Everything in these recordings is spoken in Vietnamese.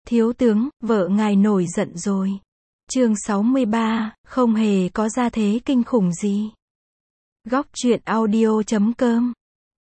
Thiếu tướng, vợ ngài nổi giận rồi. Chương 63, không hề có gia thế kinh khủng gì. Góc truyện audio.com.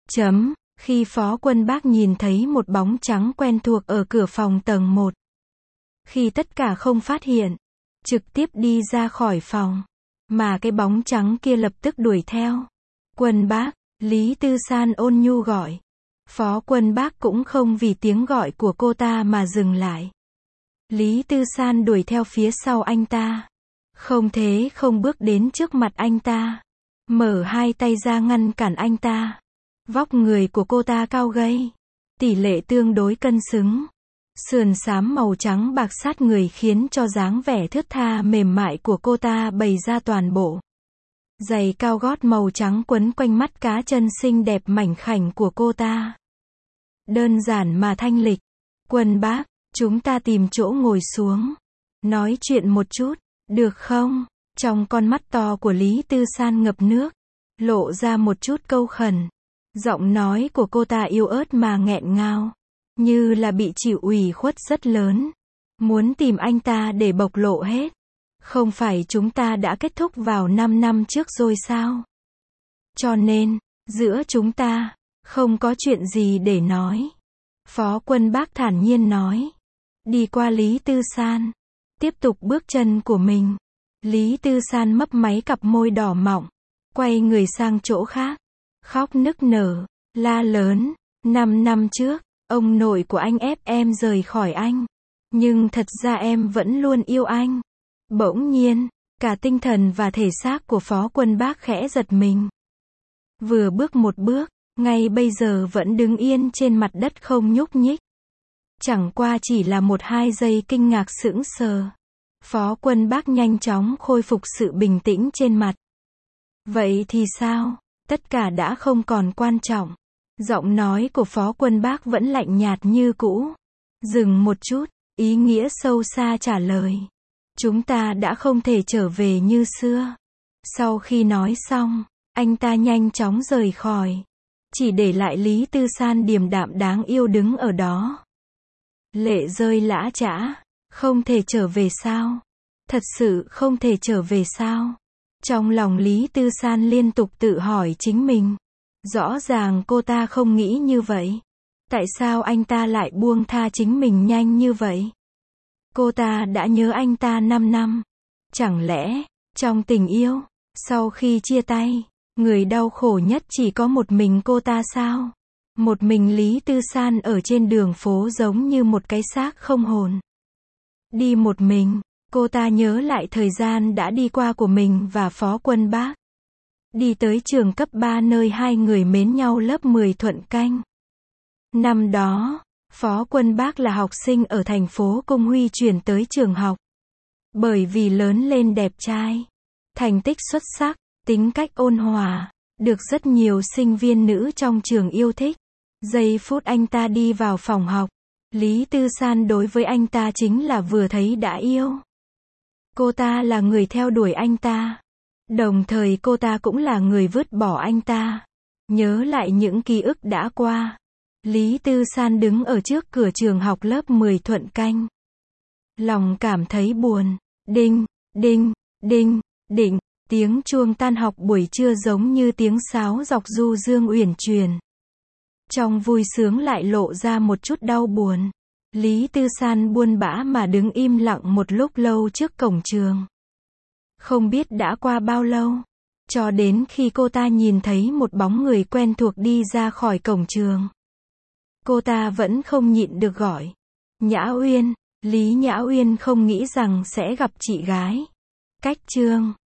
Khi Phó Quân Bác nhìn thấy một bóng trắng quen thuộc ở cửa phòng tầng 1. Khi tất cả không phát hiện, trực tiếp đi ra khỏi phòng. Mà cái bóng trắng kia lập tức đuổi theo. Quân Bác, Lý Tư San ôn nhu gọi. Phó Quân Bác cũng không vì tiếng gọi của cô ta mà dừng lại. Lý Tư San đuổi theo phía sau anh ta. Không thế không bước đến trước mặt anh ta. Mở hai tay ra ngăn cản anh ta. Vóc người của cô ta cao gầy. Tỷ lệ tương đối cân xứng. Sườn xám màu trắng bạc sát người khiến cho dáng vẻ thướt tha mềm mại của cô ta bày ra toàn bộ. Giày cao gót màu trắng quấn quanh mắt cá chân xinh đẹp mảnh khảnh của cô ta. Đơn giản mà thanh lịch. Quân Bác, chúng ta tìm chỗ ngồi xuống. Nói chuyện một chút, được không? Trong con mắt to của Lý Tư San ngập nước. Lộ ra một chút câu khẩn. Giọng nói của cô ta yếu ớt mà nghẹn ngào. Như là bị chịu ủy khuất rất lớn. Muốn tìm anh ta để bộc lộ hết. Không phải chúng ta đã kết thúc vào 5 năm trước rồi sao? Cho nên, giữa chúng ta, không có chuyện gì để nói. Phó Quân Bác thản nhiên nói. Đi qua Lý Tư San. Tiếp tục bước chân của mình. Lý Tư San mấp máy cặp môi đỏ mọng. Quay người sang chỗ khác. Khóc nức nở. La lớn. 5 năm trước, ông nội của anh ép em rời khỏi anh. Nhưng thật ra em vẫn luôn yêu anh. Bỗng nhiên, cả tinh thần và thể xác của Phó Quân Bác khẽ giật mình. Vừa bước một bước, ngay bây giờ vẫn đứng yên trên mặt đất không nhúc nhích. Chẳng qua chỉ là 1-2 giây kinh ngạc sững sờ. Phó Quân Bác nhanh chóng khôi phục sự bình tĩnh trên mặt. Vậy thì sao? Tất cả đã không còn quan trọng. Giọng nói của Phó Quân Bác vẫn lạnh nhạt như cũ. Dừng một chút, ý nghĩa sâu xa trả lời. Chúng ta đã không thể trở về như xưa. Sau khi nói xong, anh ta nhanh chóng rời khỏi. Chỉ để lại Lý Tư San điềm đạm đáng yêu đứng ở đó. Lệ rơi lã chã. Không thể trở về sao? Thật sự không thể trở về sao? Trong lòng Lý Tư San liên tục tự hỏi chính mình. Rõ ràng cô ta không nghĩ như vậy. Tại sao anh ta lại buông tha chính mình nhanh như vậy? Cô ta đã nhớ anh ta 5 năm. Chẳng lẽ, trong tình yêu, sau khi chia tay, người đau khổ nhất chỉ có một mình cô ta sao? Một mình Lý Tư San ở trên đường phố giống như một cái xác không hồn. Đi một mình, cô ta nhớ lại thời gian đã đi qua của mình và Phó Quân Bác. Đi tới trường cấp 3 nơi hai người mến nhau lớp 10 Thuận Canh. Năm đó, Phó Quân Bác là học sinh ở thành phố Cung Huy chuyển tới trường học. Bởi vì lớn lên đẹp trai, thành tích xuất sắc, tính cách ôn hòa, được rất nhiều sinh viên nữ trong trường yêu thích. Giây phút anh ta đi vào phòng học, Lý Tư San đối với anh ta chính là vừa thấy đã yêu. Cô ta là người theo đuổi anh ta. Đồng thời cô ta cũng là người vứt bỏ anh ta. Nhớ lại những ký ức đã qua. Lý Tư San đứng ở trước cửa trường học lớp 10 Thuận Canh. Lòng cảm thấy buồn. Đinh, đinh, đinh, đỉnh. Tiếng chuông tan học buổi trưa giống như tiếng sáo dọc du dương uyển chuyển. Trong vui sướng lại lộ ra một chút đau buồn. Lý Tư San buồn bã mà đứng im lặng một lúc lâu trước cổng trường. Không biết đã qua bao lâu. Cho đến khi cô ta nhìn thấy một bóng người quen thuộc đi ra khỏi cổng trường. Cô ta vẫn không nhịn được gọi. Nhã Uyên. Lý Nhã Uyên không nghĩ rằng sẽ gặp chị gái. Cách trường.